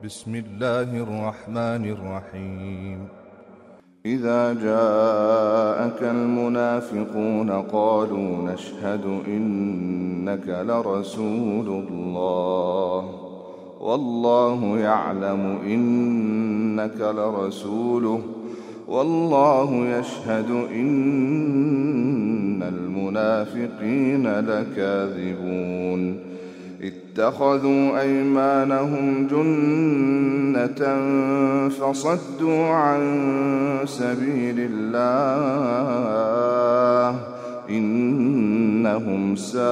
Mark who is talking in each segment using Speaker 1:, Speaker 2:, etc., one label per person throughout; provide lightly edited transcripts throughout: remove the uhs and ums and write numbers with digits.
Speaker 1: بسم الله الرحمن الرحيم.
Speaker 2: إذا جاءك المنافقون قالوا نشهد إنك لرسول الله والله يعلم إنك لرسوله والله يشهد إن المنافقين لكاذبون. اتخذوا أيمانهم جنة فصدوا عن سبيل الله إنهم ساء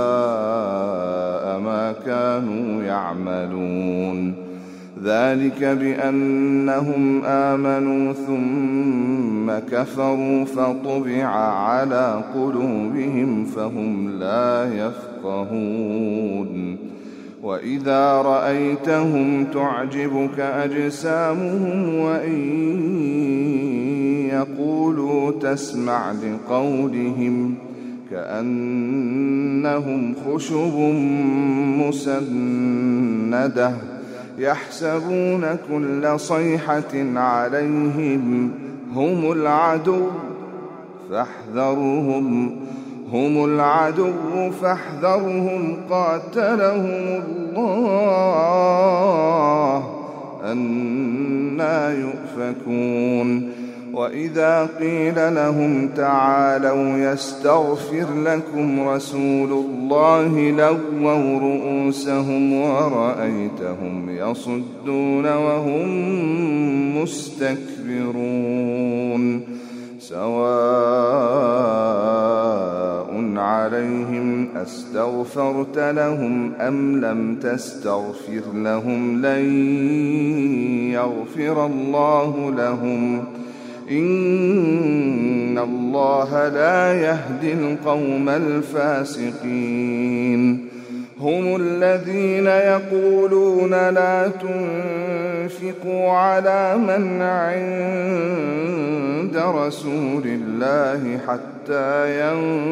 Speaker 2: ما كانوا يعملون. ذلك بأنهم آمنوا ثم كفروا فطبع على قلوبهم فهم لا يفقهون. وإذا رأيتهم تعجبك أجسامهم وإن يقولوا تسمع لقولهم كأنهم خشب مسندة يحسبون كل صيحة عليهم هم العدو فاحذرهم قاتلهم الله أنى يؤفكون. وإذا قيل لهم تعالوا يستغفر لكم رسول الله لووا رؤوسهم ورأيتهم يصدون وهم مستكبرون. سواء عليهم أستغفرت لهم أم لم تستغفر لهم لن يغفر الله لهم إن الله لا يهدي القوم الفاسقين. هم الذين يقولون لا تنفقوا على من عند رسول الله حتى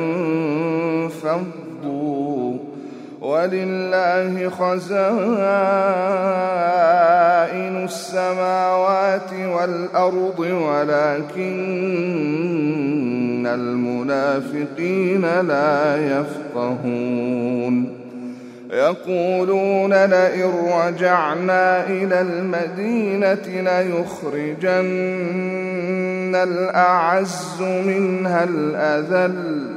Speaker 2: ينفضوا ولله خزائن السماوات والأرض ولكن المنافقين لا يفقهون. يقولون لئن رجعنا إلى المدينة ليخرجن الأعز منها الأذل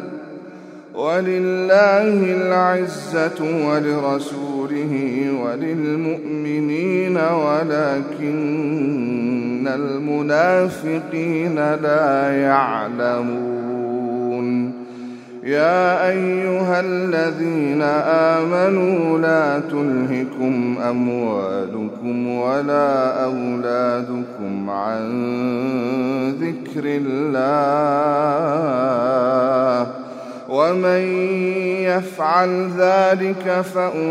Speaker 2: ولله العزة ولرسوله وللمؤمنين ولكن المنافقين لا يعلمون. يا أيها الذين آمنوا لا تلهكم أموالكم ولا أولادكم عن ذكر الله ومن يفعل ذلك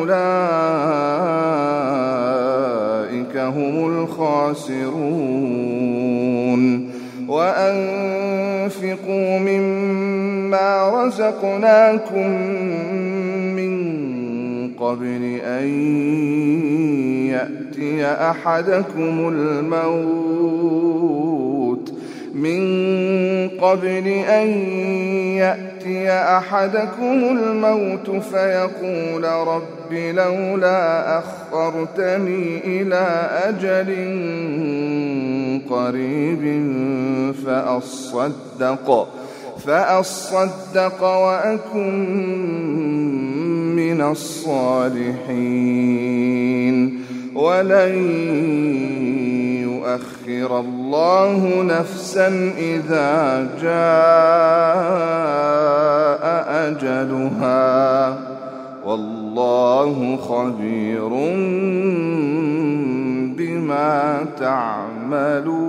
Speaker 2: فأولئك هم الخاسرون. وأنفقوا مما رزقناكم من قبل أن يأتي أحدكم الموت فيقول رب لولا أخرتني إلى أجل قريب فأصدق وأكن من الصالحين. ولن يؤخر الله نفسا إذا جاء أجلها والله خبير بما تعملون.